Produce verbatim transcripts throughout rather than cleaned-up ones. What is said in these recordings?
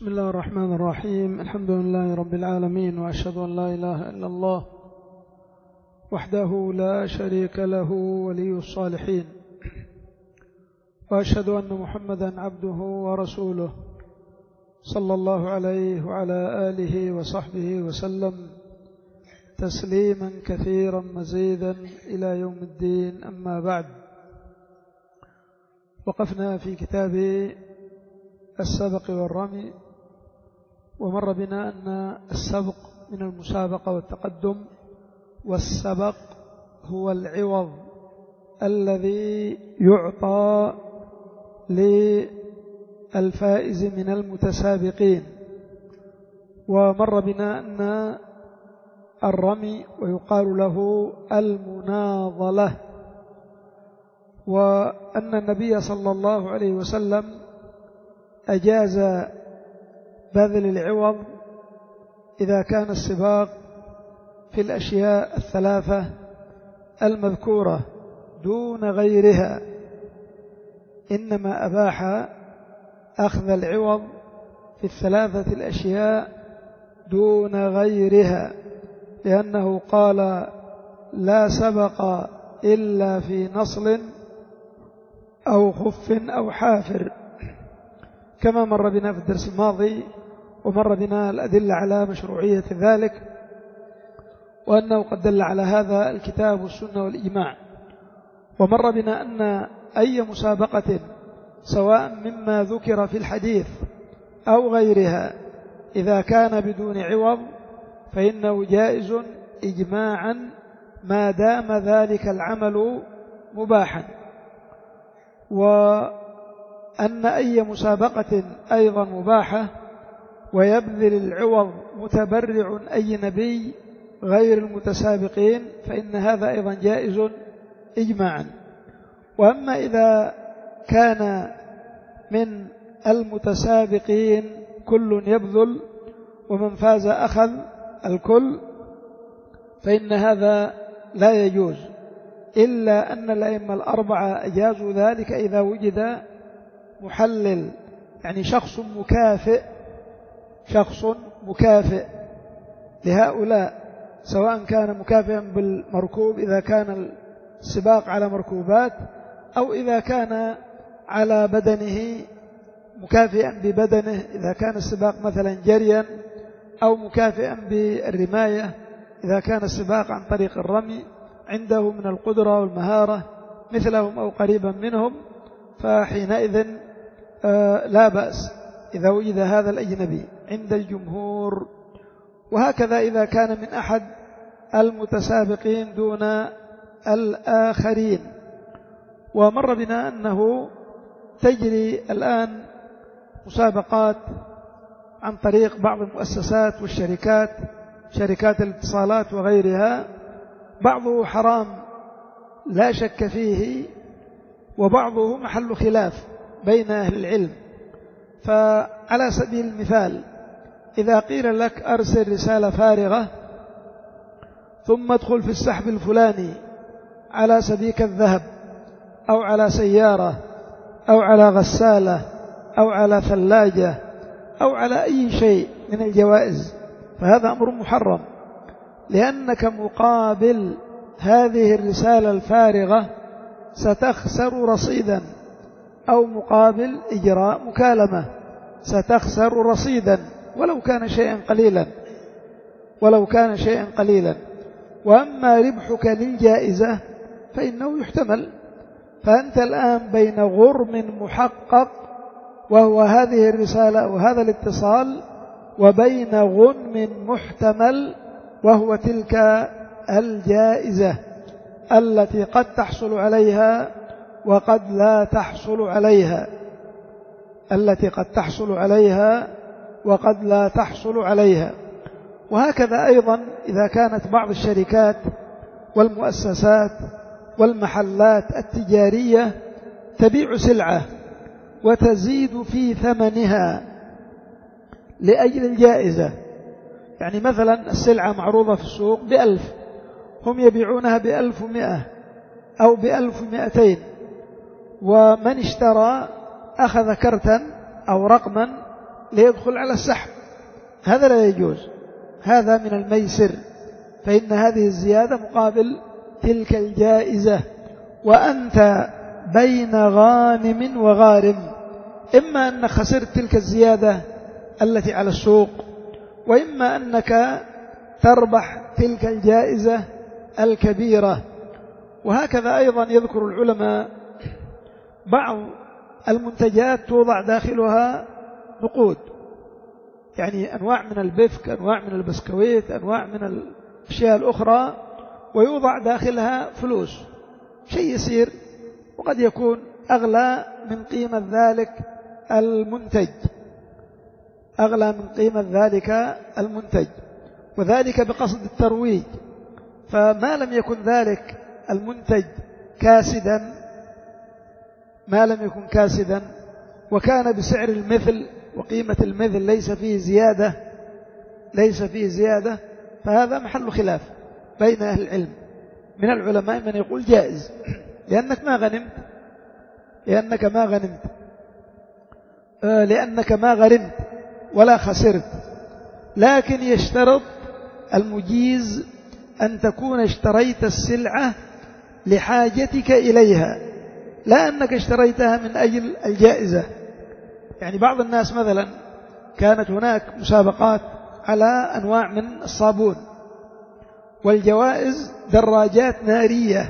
بسم الله الرحمن الرحيم. الحمد لله رب العالمين، وأشهد أن لا إله إلا الله وحده لا شريك له ولي الصالحين، وأشهد أن محمدا عبده ورسوله صلى الله عليه وعلى آله وصحبه وسلم تسليما كثيرا مزيدا إلى يوم الدين. أما بعد، وقفنا في كتاب السبق والرمي، ومر بنا أن السبق من المسابقة والتقدم، والسبق هو العوض الذي يعطى للفائز من المتسابقين. ومر بنا أن الرمي ويقال له المناضلة، وأن النبي صلى الله عليه وسلم أجاز بذل العوض إذا كان السباق في الأشياء الثلاثة المذكورة دون غيرها، إنما أباح أخذ العوض في الثلاثة الأشياء دون غيرها، لأنه قال: لا سبق إلا في نصل أو خف أو حافر، كما مر بنا في الدرس الماضي، ومر بنا الأدلة على مشروعية ذلك، وأنه قد دل على هذا الكتاب والسنة والإجماع. ومر بنا أن أي مسابقة سواء مما ذكر في الحديث أو غيرها إذا كان بدون عوض فإنه جائز إجماعا ما دام ذلك العمل مباحا، وأن أي مسابقة أيضا مباحة ويبذل العوض متبرع أي نبي غير المتسابقين فإن هذا أيضا جائز إجماعا. وأما إذا كان من المتسابقين كل يبذل ومن فاز أخذ الكل فإن هذا لا يجوز، إلا أن الأئمة الأربعة أجازوا ذلك إذا وجد محلل، يعني شخص مكافئ شخص مكافئ لهؤلاء، سواء كان مكافئا بالمركوب إذا كان السباق على مركوبات، أو إذا كان على بدنه مكافئا ببدنه إذا كان السباق مثلا جريا، أو مكافئا بالرماية إذا كان السباق عن طريق الرمي، عنده من القدرة والمهارة مثلهم أو قريبا منهم، فحينئذ لا بأس إذا وجد هذا الأجنبي عند الجمهور. وهكذا إذا كان من أحد المتسابقين دون الآخرين. ومر بنا أنه تجري الآن مسابقات عن طريق بعض المؤسسات والشركات، شركات الاتصالات وغيرها، بعضه حرام لا شك فيه، وبعضه محل خلاف بين أهل العلم. فعلى سبيل المثال إذا قيل لك أرسل رسالة فارغة ثم ادخل في السحب الفلاني على سبيك الذهب أو على سيارة أو على غسالة أو على ثلاجة أو على أي شيء من الجوائز، فهذا أمر محرم، لأنك مقابل هذه الرسالة الفارغة ستخسر رصيدا، أو مقابل إجراء مكالمة ستخسر رصيدا ولو كان شيئا قليلا ولو كان شيئا قليلا وأما ربحك للجائزة فإنه يحتمل. فأنت الآن بين غرم محقق وهو هذه الرسالة وهذا الاتصال، وبين غنم محتمل وهو تلك الجائزة التي قد تحصل عليها وقد لا تحصل عليها التي قد تحصل عليها وقد لا تحصل عليها. وهكذا أيضا إذا كانت بعض الشركات والمؤسسات والمحلات التجارية تبيع سلعة وتزيد في ثمنها لأجل الجائزة، يعني مثلا السلعة معروضة في السوق بألف، هم يبيعونها بألف ومئة أو بألف ومئتين، ومن اشترى أخذ كرتا أو رقما ليدخل على السحب، هذا لا يجوز، هذا من الميسر، فإن هذه الزيادة مقابل تلك الجائزة، وأنت بين غانم وغارم، إما أنك خسرت تلك الزيادة التي على السوق، وإما أنك تربح تلك الجائزة الكبيرة. وهكذا أيضا يذكر العلماء بعض المنتجات توضع داخلها نقود، يعني أنواع من البفك، أنواع من البسكويت، أنواع من الأشياء الأخرى، ويوضع داخلها فلوس، شيء يسير، وقد يكون أغلى من قيمة ذلك المنتج، أغلى من قيمة ذلك المنتج، وذلك بقصد الترويج. فما لم يكن ذلك المنتج كاسدا، ما لم يكن كاسدا وكان بسعر المثل وقيمة المثل ليس فيه زيادة، ليس فيه زيادة، فهذا محل خلاف بين أهل العلم. من العلماء من يقول جائز، لأنك ما غنمت، لأنك ما غنمت آه لأنك ما غرمت ولا خسرت، لكن يشترط المجيز أن تكون اشتريت السلعة لحاجتك إليها، لا أنك اشتريتها من أجل الجائزة. يعني بعض الناس مثلا كانت هناك مسابقات على أنواع من الصابون، والجوائز دراجات نارية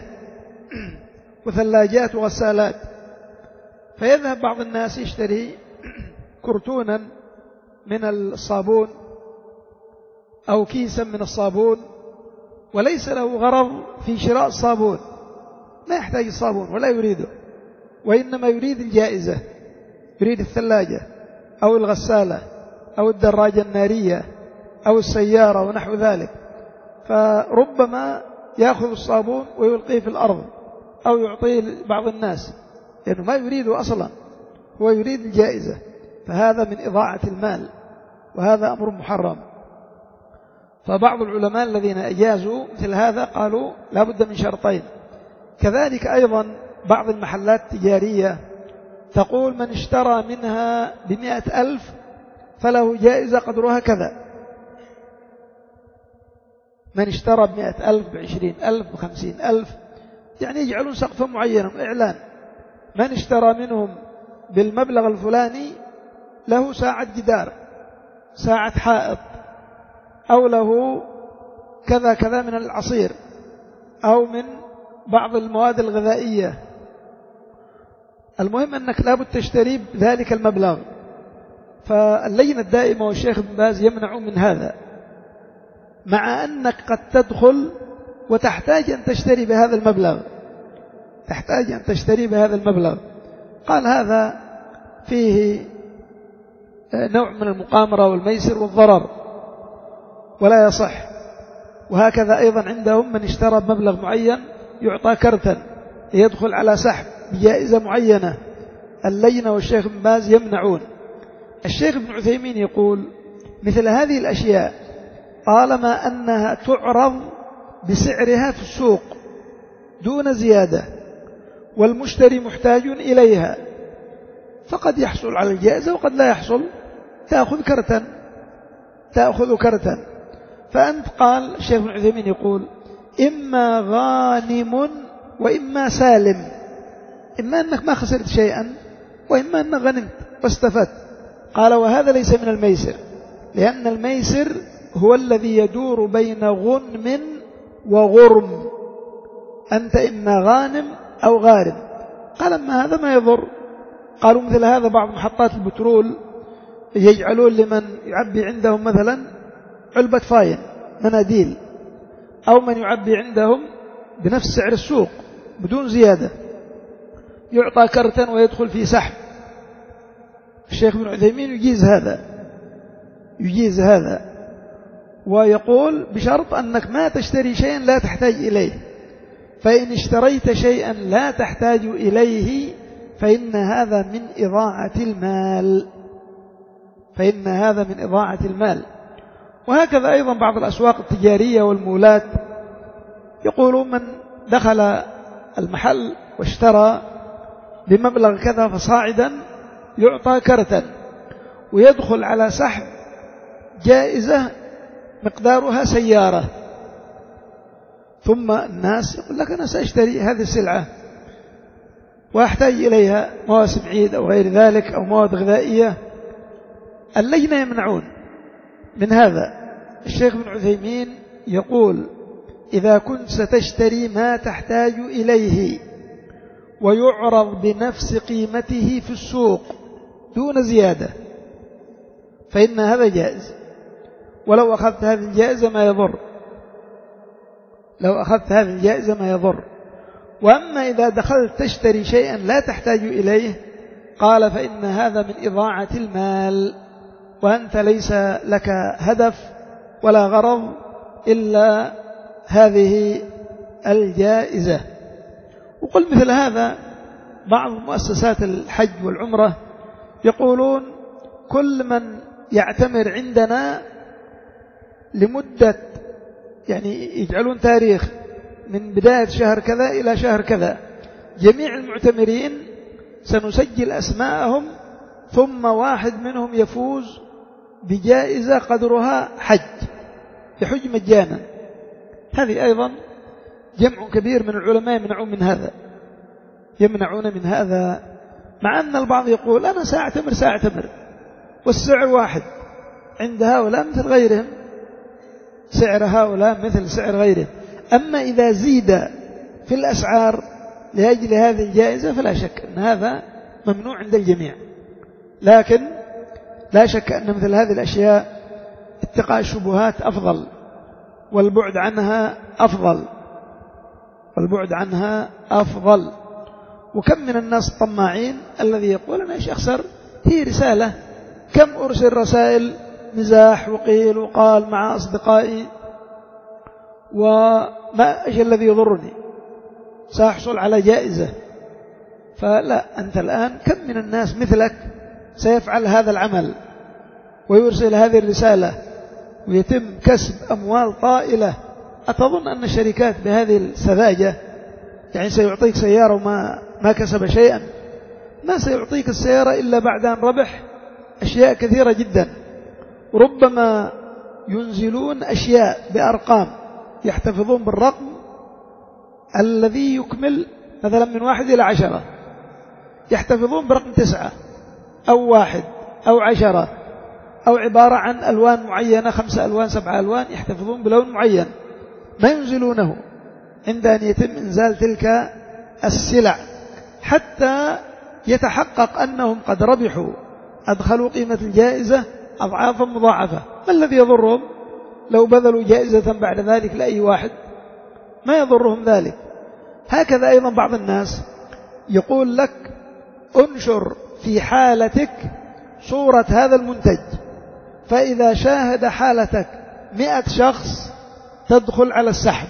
وثلاجات وغسالات، فيذهب بعض الناس يشتري كرتونا من الصابون أو كيسا من الصابون، وليس له غرض في شراء الصابون، ما يحتاج الصابون ولا يريده، وإنما يريد الجائزة، يريد الثلاجة أو الغسالة أو الدراجة النارية أو السيارة ونحو ذلك، فربما يأخذ الصابون ويلقيه في الأرض أو يعطيه لبعض الناس، لأنه ما يريده أصلا، هو يريد الجائزة، فهذا من إضاعة المال، وهذا أمر محرم. فبعض العلماء الذين أجازوا مثل هذا قالوا لا بد من شرطين. كذلك أيضا بعض المحلات التجارية تقول من اشترى منها بمئة ألف فله جائزة قدرها كذا، من اشترى بمئة ألف، بعشرين ألف، بخمسين ألف، يعني يجعلون سقفا معينا إعلان، من اشترى منهم بالمبلغ الفلاني له ساعة جدار، ساعة حائط، أو له كذا كذا من العصير، أو من بعض المواد الغذائية. المهم أنك لابد تشتري بذلك المبلغ. فاللجنة الدائمة والشيخ ابن باز يمنعون من هذا، مع أنك قد تدخل وتحتاج أن تشتري بهذا المبلغ، تحتاج أن تشتري بهذا المبلغ. قال هذا فيه نوع من المقامرة والميسر والضرر ولا يصح. وهكذا أيضا عندهم من اشترى بمبلغ معين يعطى كرتا يدخل على سحب بجائزة معينة. اللجنة والشيخ ابن باز يمنعون. الشيخ ابن عثيمين يقول مثل هذه الأشياء طالما أنها تعرض بسعرها في السوق دون زيادة والمشتري محتاج إليها فقد يحصل على الجائزة وقد لا يحصل، تأخذ كرتا، تأخذ كرتا. فأنت قال الشيخ ابن عثيمين يقول إما غانم وإما سالم، إما أنك ما خسرت شيئا وإما أنك غنمت واستفدت. قال وهذا ليس من الميسر، لأن الميسر هو الذي يدور بين غنم وغرم، أنت إما غانم أو غارم. قال أما هذا ما يضر. قالوا مثل هذا بعض محطات البترول يجعلون لمن يعبي عندهم مثلا علبة فاين مناديل، أو من يعبي عندهم بنفس سعر السوق بدون زيادة يعطى كرتا ويدخل في سحب. الشيخ ابن عثيمين يجيز هذا، يجيز هذا ويقول بشرط أنك ما تشتري شيئا لا تحتاج إليه، فإن اشتريت شيئا لا تحتاج إليه فإن هذا من إضاعة المال، فإن هذا من إضاعة المال. وهكذا أيضا بعض الأسواق التجارية والمولات يقولون من دخل المحل واشترى بمبلغ كذا فصاعدا يعطى كرتا. ويدخل على سحب جائزة مقدارها سيارة، ثم الناس يقول لك أنا سأشتري هذه السلعة وأحتاج إليها مواسم عيد أو غير ذلك أو مواد غذائية، اللجنة يمنعون من هذا. الشيخ ابن عثيمين يقول إذا كنت ستشتري ما تحتاج إليه ويعرض بنفس قيمته في السوق دون زيادة فإن هذا جائز، ولو أخذت هذه الجائزة ما يضر، لو أخذت هذه الجائزة ما يضر. وأما إذا دخلت تشتري شيئا لا تحتاج إليه قال فإن هذا من إضاعة المال، وأنت ليس لك هدف ولا غرض إلا هذه الجائزة. وقل مثل هذا بعض مؤسسات الحج والعمرة يقولون كل من يعتمر عندنا لمدة، يعني يجعلون تاريخ من بداية شهر كذا إلى شهر كذا، جميع المعتمرين سنسجل أسماءهم ثم واحد منهم يفوز بجائزة قدرها حج، يحج مجانا. هذه أيضا جمع كبير من العلماء يمنعون من هذا، يمنعون من هذا، مع أن البعض يقول أنا سأعتمر سأعتمر والسعر واحد عند هؤلاء مثل غيرهم، سعر هؤلاء مثل سعر غيرهم. أما إذا زيد في الأسعار لأجل هذه الجائزة فلا شك أن هذا ممنوع عند الجميع، لكن لا شك أن مثل هذه الأشياء اتقاء الشبهات أفضل والبعد عنها أفضل، والبعد عنها أفضل. وكم من الناس الطماعين الذي يقول أنا إيش أخسر، هي رسالة، كم أرسل رسائل مزاح وقيل وقال مع أصدقائي وما إيش الذي يضرني، سأحصل على جائزة. فلا، أنت الآن كم من الناس مثلك سيفعل هذا العمل ويرسل هذه الرسالة ويتم كسب أموال طائلة. أتظن أن الشركات بهذه السذاجة يعني سيعطيك سيارة وما ما كسب شيئا؟ ما سيعطيك السيارة إلا بعد أن ربح أشياء كثيرة جدا، وربما ينزلون أشياء بأرقام يحتفظون بالرقم الذي يكمل مثلا من واحد إلى عشرة، يحتفظون برقم تسعة أو واحد أو عشرة، أو عبارة عن ألوان معينة، خمسة ألوان سبعة ألوان، يحتفظون بلون معين ما ينزلونه عند أن يتم إنزال تلك السلع حتى يتحقق أنهم قد ربحوا، أدخلوا قيمة الجائزة أضعافا مضاعفة. ما الذي يضرهم لو بذلوا جائزة بعد ذلك لأي واحد؟ ما يضرهم ذلك. هكذا أيضا بعض الناس يقول لك انشر في حالتك صورة هذا المنتج، فإذا شاهد حالتك مئة شخص تدخل على السحب،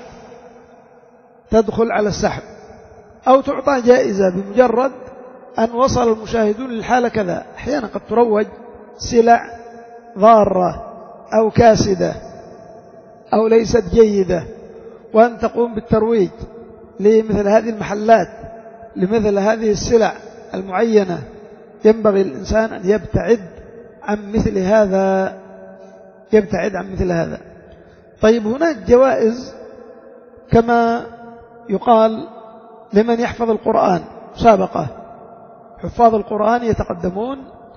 تدخل على السحب أو تعطى جائزة بمجرد أن وصل المشاهدون للحالة كذا. أحيانا قد تروج سلع ضارة أو كاسدة أو ليست جيدة، وأن تقوم بالترويج لمثل هذه المحلات لمثل هذه السلع المعينة. ينبغي الإنسان أن يبتعد عن مثل هذا، يبتعد عن مثل هذا. طيب، هناك جوائز كما يقال لمن يحفظ القرآن، مسابقة، حفاظ القرآن يتقدمون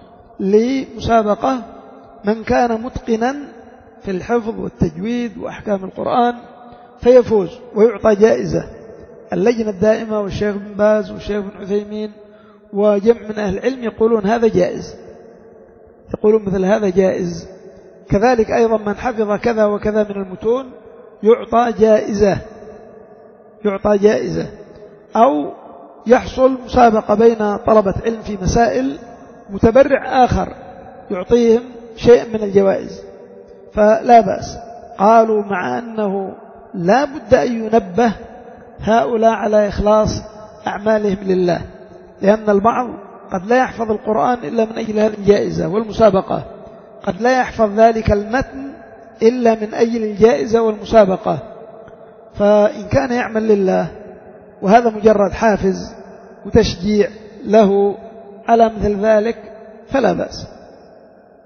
لمسابقة من كان متقنا في الحفظ والتجويد وأحكام القرآن فيفوز ويعطى جائزة. اللجنة الدائمة والشيخ بن باز والشيخ بن عثيمين وجمع من أهل العلم يقولون هذا جائز، يقولون مثل هذا جائز. كذلك أيضا من حفظ كذا وكذا من المتون يعطى جائزة، يعطى جائزة. أو يحصل مسابقة بين طلبة علم في مسائل، متبرع آخر يعطيهم شيء من الجوائز، فلا بأس. قالوا مع أنه لا بد أن ينبه هؤلاء على إخلاص أعمالهم لله، لأن البعض قد لا يحفظ القرآن إلا من أجل هذه الجائزة والمسابقة، قد لا يحفظ ذلك المتن إلا من أجل الجائزة والمسابقة. فإن كان يعمل لله وهذا مجرد حافز وتشجيع له على مثل ذلك فلا بأس.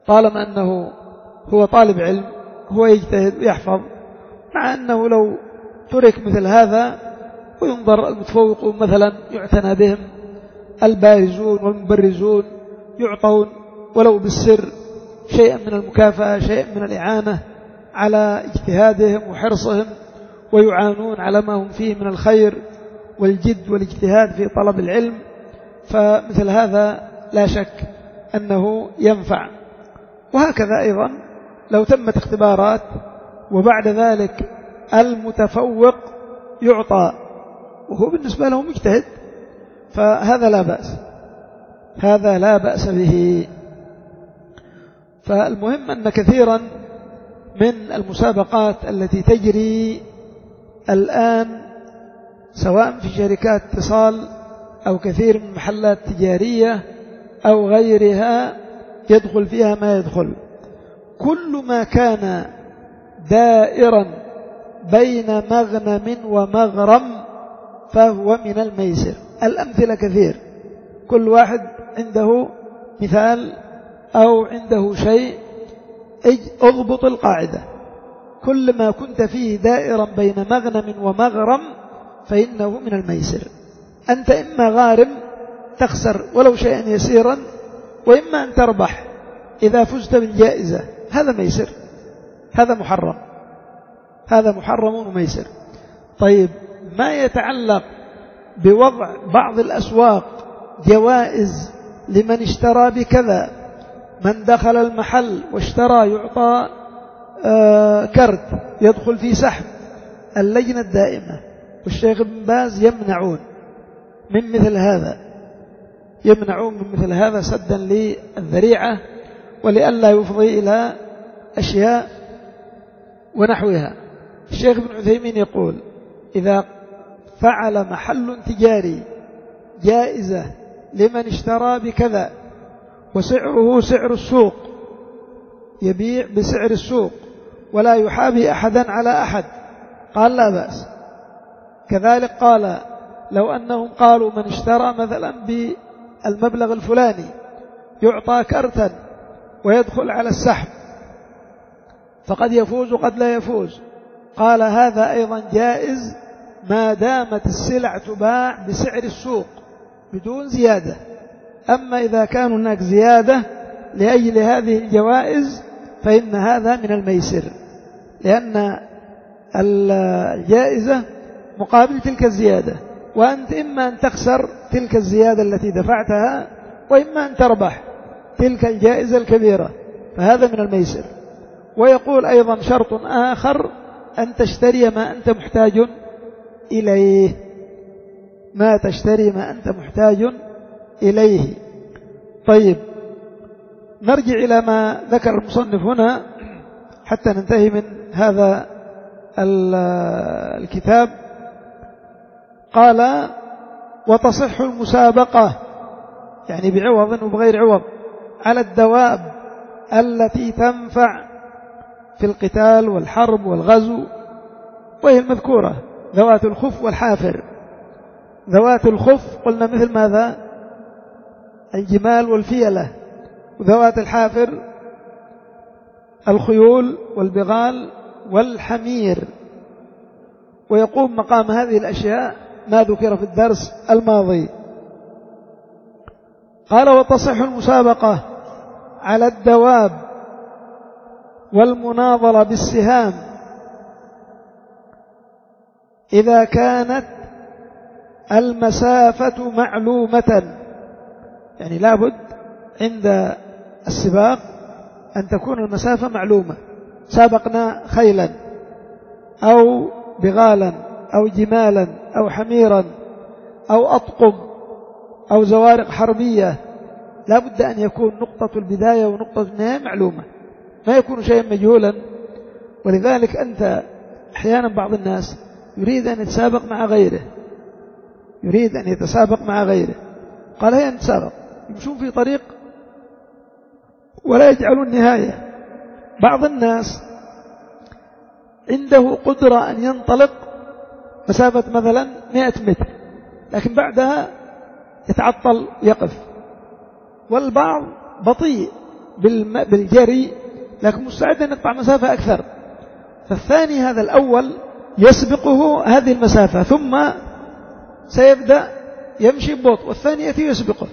طالما أنه هو طالب علم هو يجتهد ويحفظ، مع أنه لو ترك مثل هذا وينظر المتفوقون مثلا يعتنى بهم، البارزون والمبرزون يعطون ولو بالسر شيئا من المكافأة، شيئا من الإعانة على اجتهادهم وحرصهم، ويعانون على ما هم فيه من الخير والجد والاجتهاد في طلب العلم، فمثل هذا لا شك أنه ينفع. وهكذا أيضا لو تمت اختبارات وبعد ذلك المتفوق يعطى وهو بالنسبة له مجتهد، فهذا لا بأس، هذا لا بأس به. فالمهم أن كثيرا من المسابقات التي تجري الآن سواء في شركات اتصال أو كثير من محلات تجارية أو غيرها يدخل فيها ما يدخل، كل ما كان دائرا بين مغنم ومغرم فهو من الميسر. الأمثلة كثير، كل واحد عنده مثال أو عنده شيء، اضبط القاعدة: كل ما كنت فيه دائرا بين مغنم ومغرم فإنه من الميسر. أنت إما غارم تخسر ولو شيئا يسيرا، وإما أن تربح إذا فزت بالجائزة، هذا ميسر، هذا محرم، هذا محرم وميسر. طيب ما يتعلق بوضع بعض الأسواق جوائز لمن اشترى بكذا، من دخل المحل واشترى يعطى آه كرت يدخل في سحب، اللجنة الدائمة والشيخ ابن باز يمنعون من مثل هذا، يمنعون من مثل هذا سدا للذريعة ولئلا يفضي إلى أشياء ونحوها. الشيخ ابن عثيمين يقول: إذا فعل محل تجاري جائزة لمن اشترى بكذا وسعره سعر السوق، يبيع بسعر السوق ولا يحابي أحدا على أحد، قال لا بأس. كذلك قال: لو أنهم قالوا من اشترى مثلا بالمبلغ الفلاني يعطى كرتا ويدخل على السحب فقد يفوز وقد لا يفوز، قال هذا أيضا جائز ما دامت السلع تباع بسعر السوق بدون زيادة. أما إذا كان هناك زيادة لأجل هذه الجوائز فإن هذا من الميسر، لأن الجائزة مقابل تلك الزيادة، وأنت إما أن تخسر تلك الزيادة التي دفعتها وإما أن تربح تلك الجائزة الكبيرة، فهذا من الميسر. ويقول أيضا شرط آخر: أن تشتري ما أنت محتاج إليه، ما تشتري ما أنت محتاج إليه. طيب نرجع إلى ما ذكر المصنف هنا حتى ننتهي من هذا الكتاب. قال: وتصح المسابقة، يعني بعوض وبغير عوض، على الدواب التي تنفع في القتال والحرب والغزو، وهي المذكورة ذوات الخف والحافر. ذوات الخف قلنا مثل ماذا؟ الجمال والفيلة، وذوات الحافر الخيول والبغال والحمير. ويقوم مقام هذه الأشياء ما ذكر في الدرس الماضي. قال: وتصح المسابقة على الدواب والمناظرة بالسهام إذا كانت المسافة معلومة، يعني لابد عند السباق أن تكون المسافة معلومة. سابقنا خيلا أو بغالا أو جمالا أو حميرا أو أطقم أو زوارق حربية، لابد أن يكون نقطة البداية ونقطة النهاية معلومة، ما يكون شيئا مجهولا. ولذلك أنت أحيانا بعض الناس يريد أن يتسابق مع غيره، يريد أن يتسابق مع غيره، قال هيا نتسابق، يمشون في طريق ولا يجعلون نهاية. بعض الناس عنده قدرة أن ينطلق مسافة مثلا مئة متر، لكن بعدها يتعطل يقف. والبعض بطيء بالجري، لكن مستعد أن يقطع مسافة أكثر. فالثاني هذا الأول يسبقه هذه المسافة، ثم سيبدأ يمشي ببطء، والثاني يأتي يسبقه.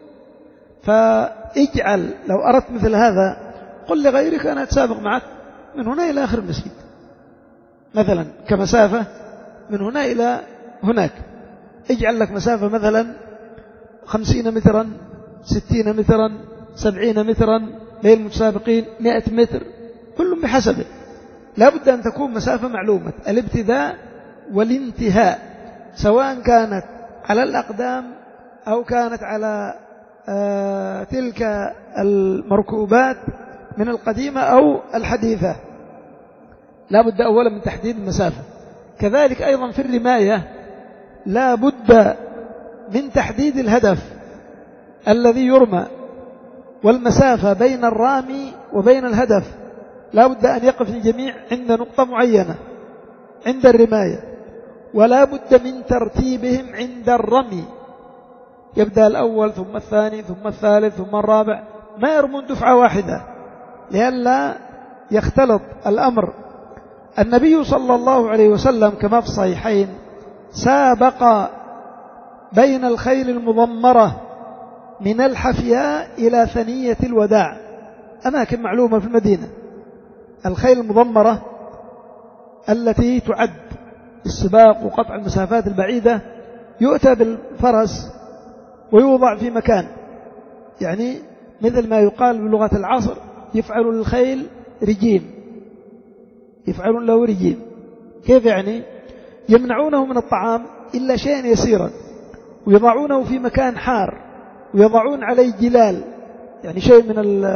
فاجعل لو أردت مثل هذا قل لغيرك أنا أتسابق معك من هنا إلى آخر المسجد مثلا، كمسافة من هنا إلى هناك. اجعل لك مسافة مثلا خمسين مترا، ستين مترا، سبعين مترا، بين المتسابقين مئة متر، كل بحسبه. لا بد أن تكون مسافة معلومة الابتداء والانتهاء، سواء كانت على الأقدام أو كانت على آه تلك المركوبات من القديمة أو الحديثة. لا بد أولا من تحديد المسافة. كذلك أيضا في الرماية لا بد من تحديد الهدف الذي يرمى، والمسافة بين الرامي وبين الهدف لا بد أن يقف الجميع عند نقطة معينة عند الرماية، ولا بد من ترتيبهم عند الرمي، يبدأ الأول ثم الثاني ثم الثالث ثم الرابع، ما يرمون دفعة واحدة لئلا يختلط الأمر. النبي صلى الله عليه وسلم كما في الصحيحين سابق بين الخيل المضمرة من الحفياء إلى ثنية الوداع، أماكن معلومة في المدينة. الخيل المضمرة التي تعد السباق وقطع المسافات البعيدة، يؤتى بالفرس ويوضع في مكان، يعني مثل ما يقال بلغة العصر يفعل للخيل رجيم، يفعلون له رجيم. كيف يعني؟ يمنعونه من الطعام إلا شيئا يسيرا، ويضعونه في مكان حار، ويضعون عليه جلال، يعني شيء من ال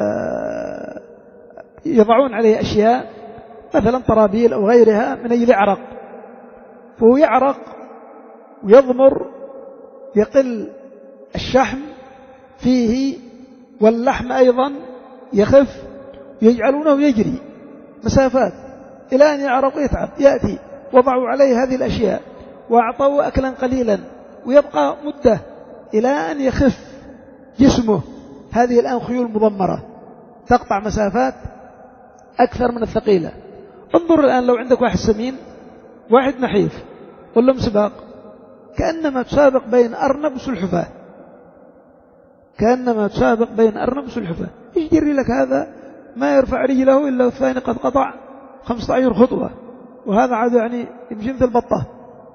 يضعون عليه أشياء مثلا طرابيل أو غيرها من أجل عرق، فهو يعرق ويضمر، يقل الشحم فيه واللحم أيضا يخف، يجعلونه يجري مسافات إلى أن يعرق ويتعب. يأتي وضعوا عليه هذه الأشياء وأعطوا أكلا قليلا، ويبقى مدة إلى أن يخف جسمه. هذه الآن خيول مضمرة تقطع مسافات أكثر من الثقيلة. انظر الآن لو عندك واحد سمين واحد نحيف قل لهم سباق، كأنما تسابق بين أرنب وسلحفاة، كأنما تسابق بين أرنب وسلحفاة. يجري لك هذا ما يرفع رجله إلا الثاني قد قطع خمسة عشر خطوة، وهذا عاد يعني يمشي مثل البطة،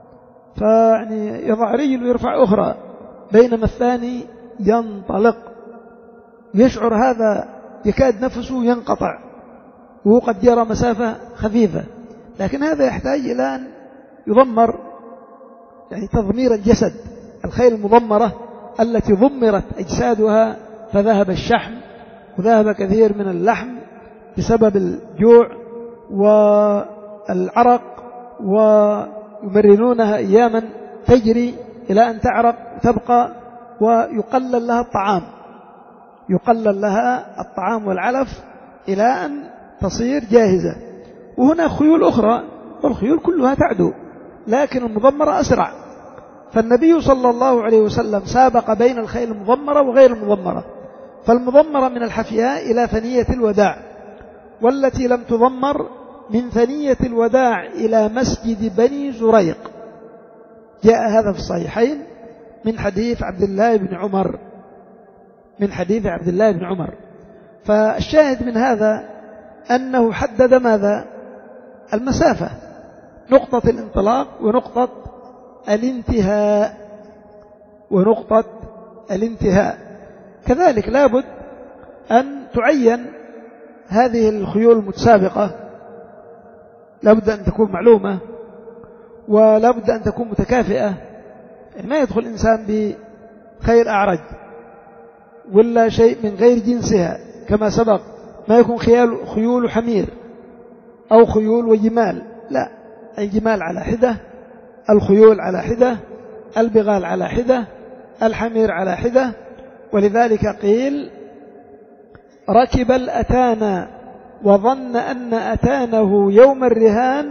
فيعني يضع رجل ويرفع أخرى، بينما الثاني ينطلق، يشعر هذا يكاد نفسه ينقطع وهو قد جرى مسافة خفيفة. لكن هذا يحتاج إلى أن يضمر، يعني تضمير الجسد. الخيل المضمرة التي ضمرت أجسادها فذهب الشحم وذهب كثير من اللحم بسبب الجوع والعرق، ويمرنونها أياما تجري إلى أن تعرق وتبقى، ويقلل لها الطعام، يقلل لها الطعام والعلف إلى أن تصير جاهزة. وهنا خيول أخرى، والخيول كلها تعدو، لكن المضمرة أسرع. فالنبي صلى الله عليه وسلم سابق بين الخيل المضمرة وغير المضمرة، فالمضمرة من الحفياء إلى ثنية الوداع، والتي لم تضمر من ثنية الوداع إلى مسجد بني زريق. جاء هذا في الصحيحين من حديث عبد الله بن عمر، من حديث عبد الله بن عمر. فالشاهد من هذا أنه حدد ماذا؟ المسافة، نقطة الانطلاق ونقطة الانتهاء، ونقطة الانتهاء. كذلك لابد أن تعين هذه الخيول المتسابقة، لابد أن تكون معلومة، ولابد أن تكون متكافئة. يعني ما يدخل إنسان بخيل أعرج ولا شيء من غير جنسها كما سبق، ما يكون خيال خيول حمير أو خيول وجمال، لا، الجمال على حدة، الخيول على حدة، البغال على حدة، الحمير على حدة. ولذلك قيل ركب الأتانا وظن أن أتانه يوم الرهان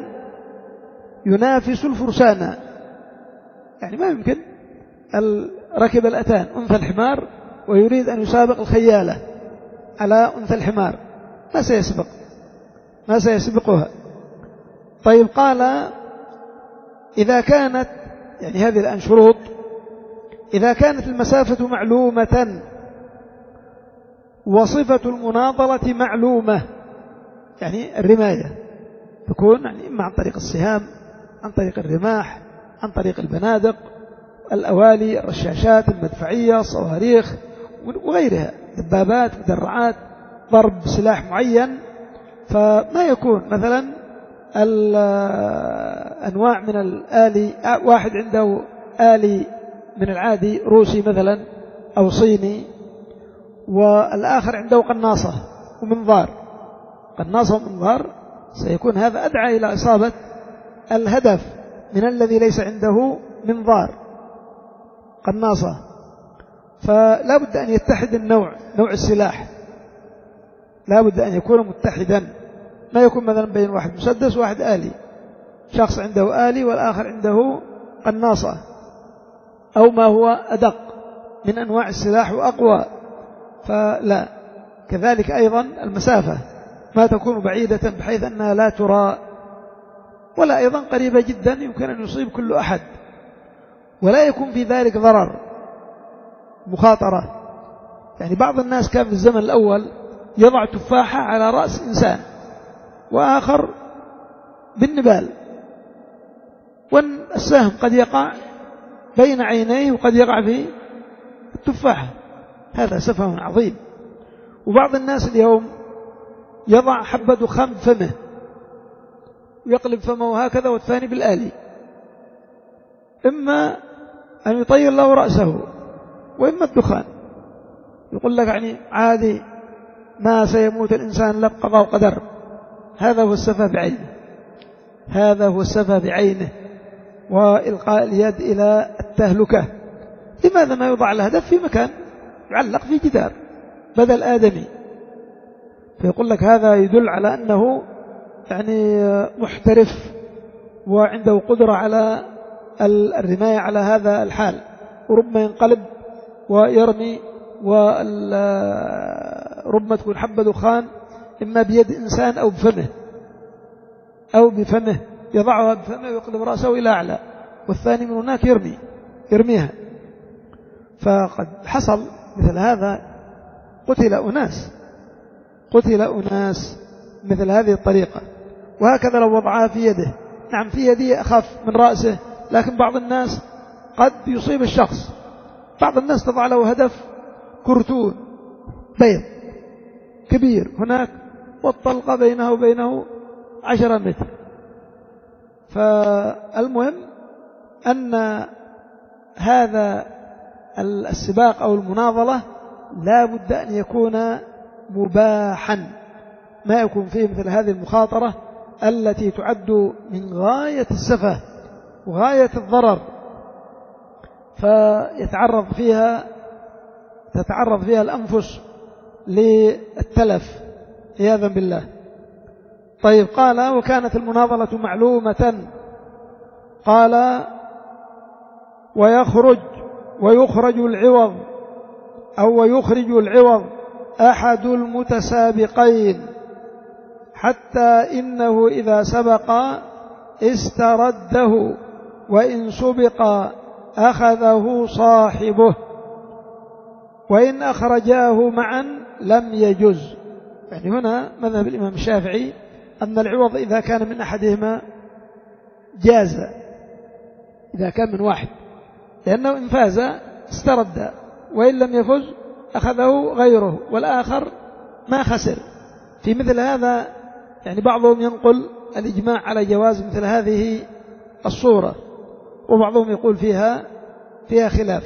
ينافس الفرسان، يعني ما يمكن. ركب الأتان أنثى الحمار ويريد أن يسابق الخيالة على أنثى الحمار ما سيسبق ما سيسبقها. طيب قال إذا كانت يعني هذه الآن شروط، إذا كانت المسافة معلومة وصفة المناضلة معلومة، يعني الرماية تكون يعني إما عن طريق السهام، عن طريق الرماح، عن طريق البنادق، الأوالي، الرشاشات المدفعية، الصواريخ وغيرها، دبابات، مدرعات، ضرب سلاح معين، فما يكون مثلا الأنواع من الآلي، واحد عنده آلي من العادي روسي مثلا أو صيني، والآخر عنده قناصة ومنظار، قناصة ومنظار، سيكون هذا أدعى إلى إصابة الهدف من الذي ليس عنده منظار قناصة. فلا بد أن يتحد النوع، نوع السلاح لا بد أن يكون متحدا، ما يكون مثلا بين واحد مسدس وواحد آلي، شخص عنده آلي والآخر عنده قناصة أو ما هو أدق من أنواع السلاح وأقوى، فلا. كذلك أيضا المسافة ما تكون بعيدة بحيث أنها لا ترى، ولا أيضا قريبة جدا يمكن أن يصيب كل أحد، ولا يكون في ذلك ضرر مخاطرة. يعني بعض الناس كان في الزمن الأول يضع تفاحة على رأس إنسان وآخر بالنبال، والسهم قد يقع بين عينيه وقد يقع في التفاحة، هذا سفه عظيم. وبعض الناس اليوم يضع حبة دخان بفمه ويقلب فمه هكذا والثاني بالآلي، إما أن يطير له رأسه وإما الدخان، يقول لك يعني عادي ما سيموت الإنسان إلا بقضاء وقدر. هذا هو السفه بعينه، هذا هو السفه بعينه، وإلقاء اليد إلى التهلكة. لماذا ما يوضع الهدف في مكان يعلق في جدار بدل آدمي؟ فيقول لك هذا يدل على أنه يعني محترف وعنده قدرة على الرماية على هذا الحال، وربما ينقلب ويرمي، وربما تكون حبة دخان إما بيد إنسان أو بفمه أو بفمه، يضعها بفمه ويقلب رأسه إلى أعلى، والثاني من هناك يرمي يرميها. فقد حصل مثل هذا، قتل أناس قتل أناس مثل هذه الطريقة. وهكذا لو وضعها في يده، نعم في يده أخف من رأسه، لكن بعض الناس قد يصيب الشخص. بعض الناس تضع له هدف كرتون بيض كبير هناك، والطلقة بينه وبينه عشرة متر. فالمهم أن هذا السباق أو المناضلة لا بد أن يكون مباحا، ما يكون فيه مثل هذه المخاطرة التي تعد من غاية السفه وغاية الضرر، فيتعرض فيها تتعرض فيها الأنفس للتلف عياذا بالله. طيب قال وكانت المناضلة معلومة، قال ويخرج ويخرج العوض أو ويخرج العوض أحد المتسابقين، حتى إنه إذا سبق استرده، وإن سبق أخذه صاحبه، وإن أخرجاه معا لم يجز. يعني هنا مذهب الإمام الشافعي أن العوض إذا كان من أحدهما جاز، إذا كان من واحد، لأنه إن فاز استرد، وإن لم يفز أخذه غيره والآخر ما خسر. في مثل هذا يعني بعضهم ينقل الإجماع على جواز مثل هذه الصورة، وبعضهم يقول فيها فيها خلاف.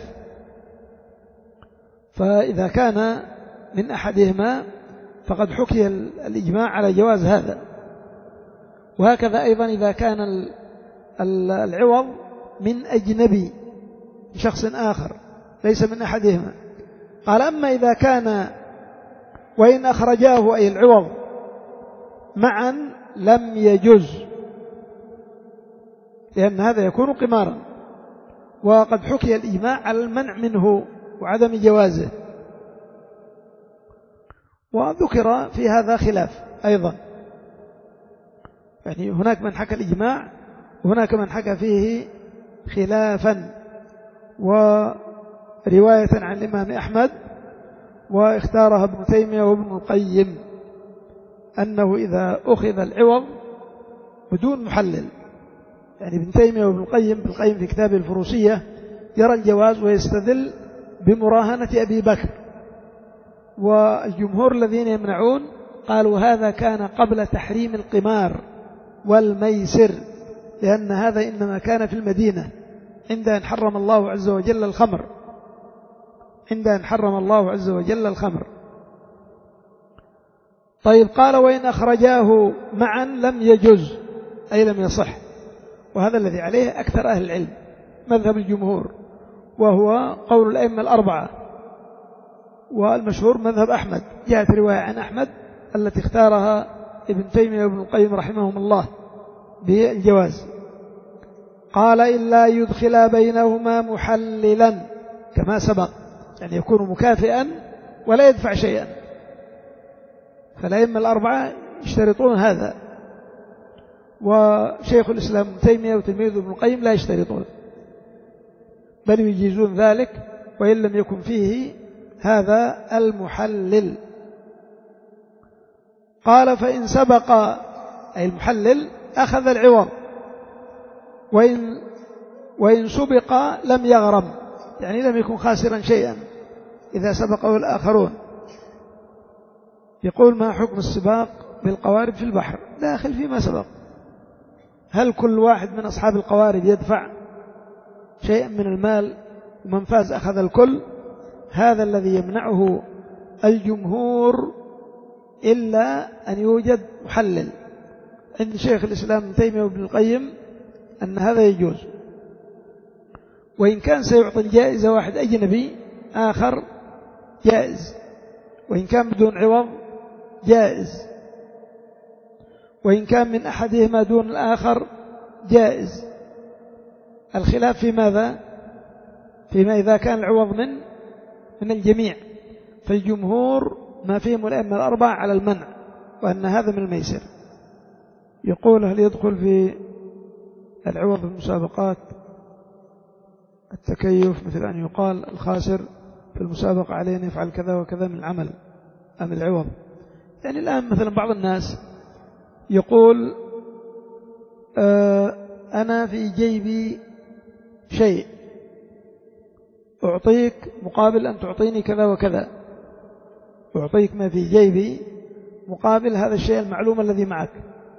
فإذا كان من أحدهما فقد حكي الإجماع على جواز هذا. وهكذا أيضا إذا كان العوض من أجنبي شخص آخر ليس من أحدهما. قال أما إذا كان وإن أخرجاه أي العوض معا لم يجز، لأن هذا يكون قمارا، وقد حكي الإجماع على المنع منه وعدم جوازه. وذكر في هذا خلاف أيضا، يعني هناك من حكى الإجماع وهناك من حكى فيه خلافا، ورواية عن الإمام أحمد واختارها ابن تيمية وابن القيم أنه إذا أخذ العوض بدون محلل، يعني ابن تيمية وابن القيم ابن القيم في كتابه الفروسية يرى الجواز ويستدل بمراهنة أبي بكر، والجمهور الذين يمنعون قالوا هذا كان قبل تحريم القمار والميسر، لأن هذا إنما كان في المدينة عند أن حرم الله عز وجل الخمر، عند أن حرم الله عز وجل الخمر. طيب قال وإن أخرجاه معا لم يجز، أي لم يصح، وهذا الذي عليه أكثر أهل العلم مذهب الجمهور، وهو قول الأئمة الأربعة، والمشهور مذهب أحمد. جاءت رواية عن أحمد التي اختارها ابن تيمية وابن القيم رحمهم الله بالجواز. قال إلا يدخل بينهما محللا كما سبق، يعني يكون مكافئا ولا يدفع شيئا، فالأئمة الأربعة يشترطون هذا، وشيخ الإسلام ابن تيمية وتلميذه ابن القيم لا يشترطون، بل يجيزون ذلك وإن لم يكن فيه هذا المحلل. قال فإن سبق، أي المحلل أخذ العوض، وإن, وإن سبق لم يغرم، يعني لم يكن خاسرا شيئا إذا سبقه الآخرون. يقول ما حكم السباق بالقوارب في البحر؟ داخل فيما سبق، هل كل واحد من أصحاب القوارب يدفع شيئا من المال ومن فاز أخذ الكل؟ هذا الذي يمنعه الجمهور إلا أن يوجد محلل. عند شيخ الإسلام ابن تيمية وابن القيم أن هذا يجوز، وإن كان سيعطي الجائزة واحد أجنبي آخر جائز، وإن كان بدون عوض جائز، وإن كان من أحدهما دون الآخر جائز. الخلاف في ماذا؟ فيما إذا كان العوض من من الجميع، فالجمهور ما فيهم الأئمة الأربعة على المنع، وأن هذا من الميسر. يقول هل يدخل في العوض في المسابقات التكيف، مثل أن يقال الخاسر في المسابقة عليه أن يفعل كذا وكذا من العمل أم العوض؟ يعني الآن مثلا بعض الناس يقول آه أنا في جيبي شيء أعطيك مقابل أن تعطيني كذا وكذا، أعطيك ما في جيبي مقابل هذا الشيء المعلوم الذي معك،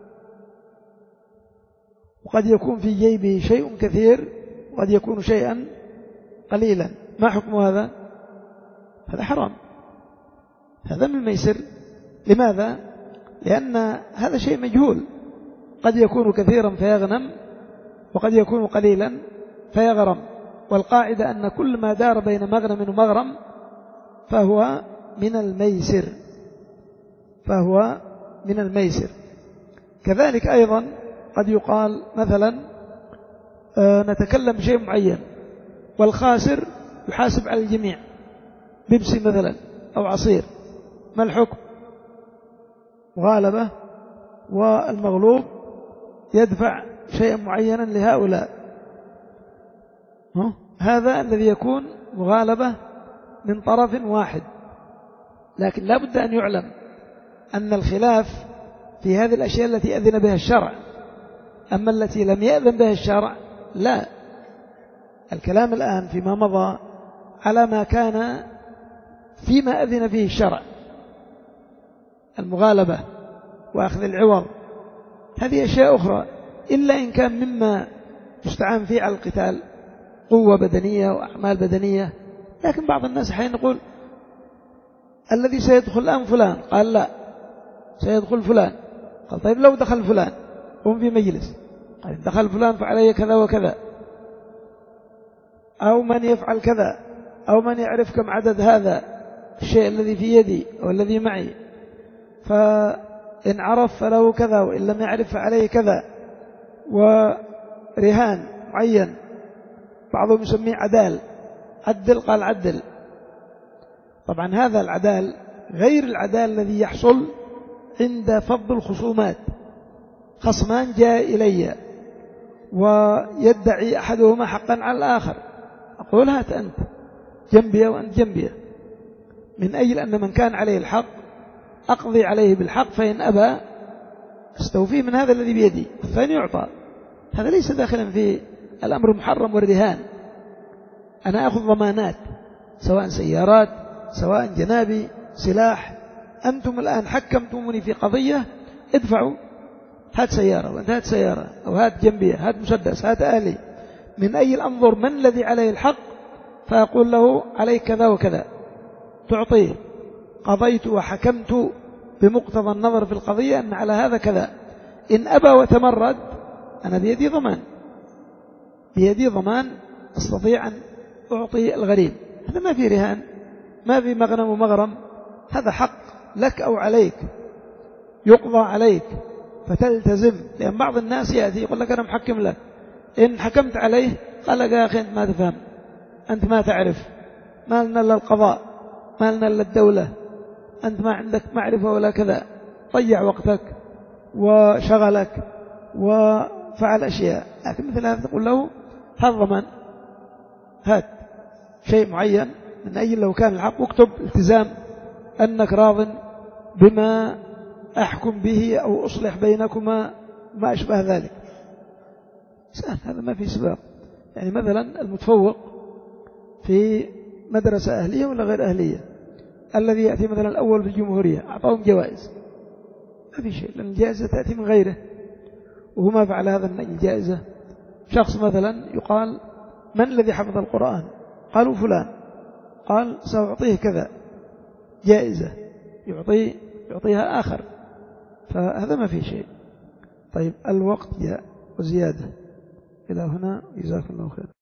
وقد يكون في جيبي شيء كثير وقد يكون شيئا قليلا، ما حكم هذا؟ هذا حرام، هذا من الميسر. لماذا؟ لأن هذا شيء مجهول، قد يكون كثيرا فيغنم وقد يكون قليلا فيغرم، والقاعدة أن كل ما دار بين مغنم ومغرم فهو من الميسر، فهو من الميسر. كذلك أيضا قد يقال مثلا نتكلم بشيء معين والخاسر يحاسب على الجميع، بيبسي مثلا أو عصير، ما الحكم؟ مغالبة، والمغلوب يدفع شيئا معينا لهؤلاء. هذا الذي يكون مغالبة من طرف واحد، لكن لا بد أن يعلم أن الخلاف في هذه الأشياء التي أذن بها الشرع، أما التي لم يأذن بها الشرع لا. الكلام الآن فيما مضى على ما كان فيما أذن فيه الشرع، المغالبة وأخذ العوض، هذه أشياء أخرى، إلا إن كان مما يستعان فيه على القتال، قوة بدنية وأعمال بدنية. لكن بعض الناس حين يقول الذي سيدخل الآن فلان، قال لا سيدخل فلان، قال طيب لو دخل فلان هم في مجلس، قال دخل فلان فعليه كذا وكذا، أو من يفعل كذا، أو من يعرف كم عدد هذا الشيء الذي في يدي أو الذي معي، فإن عرف فله كذا وإن لم يعرف فعليه كذا، ورهان معين، بعضهم يسميه عدال، عدل قال عدل. طبعا هذا العدال غير العدالة الذي يحصل عند فض الخصومات. خصمان جاء إلي ويدعي أحدهما حقا على الآخر، أقول هات أنت جنبي وأنت جنبي، من أجل أن من كان عليه الحق أقضي عليه بالحق، فإن أبى استوفيه من هذا الذي بيدي، الثاني يعطى. هذا ليس داخلا في الأمر المحرم والرهان. أنا أخذ ضمانات، سواء سيارات، سواء جنابي، سلاح. أنتم الآن حكمتموني في قضية، ادفعوا، هات سيارة وأنت هات سيارة، أو هات جنبية، هات مسدس، هات آلي، من أي أنظر من الذي عليه الحق، فأقول له عليك كذا وكذا، تعطيه. قضيت وحكمت بمقتضى النظر في القضية أن على هذا كذا. إن أبى وتمرد، أنا بيدي ضمان، بيدي ضمان أستطيع أن أعطي الغريم. هذا ما في رهان، ما في مغنم ومغرم، هذا حق لك أو عليك، يقضى عليك فتلتزم. لأن بعض الناس يأتي يقول لك أنا محكم لك، إن حكمت عليه قال لك يا أخي أنت ما تفهم، أنت ما تعرف، ما لنا إلا القضاء، ما لنا إلا الدولة، أنت ما عندك معرفة ولا كذا، ضيع وقتك وشغلك وفعل أشياء. لكن مثل هذا تقول له هذا ضمان، هات شيء معين من أجل لو كان الحق، اكتب التزام أنك راض بما أحكم به أو أصلح بينكما، ما أشبه ذلك. سهل، هذا ما في سباق. يعني مثلا المتفوق في مدرسة أهلية ولا غير أهلية، الذي يأتي مثلا الأول في الجمهورية أعطاهم جوائز، ما في شيء، لأن الجائزة تأتي من غيره وهو ما فعل هذا من أجل الجائزة. شخص مثلا يقال من الذي حفظ القرآن؟ قالوا فلان، قال سأعطيه كذا جائزة، يعطي يعطيها آخر، فهذا ما في شيء. طيب الوقت جاء وزيادة. إلى هنا، جزاكم الله خير.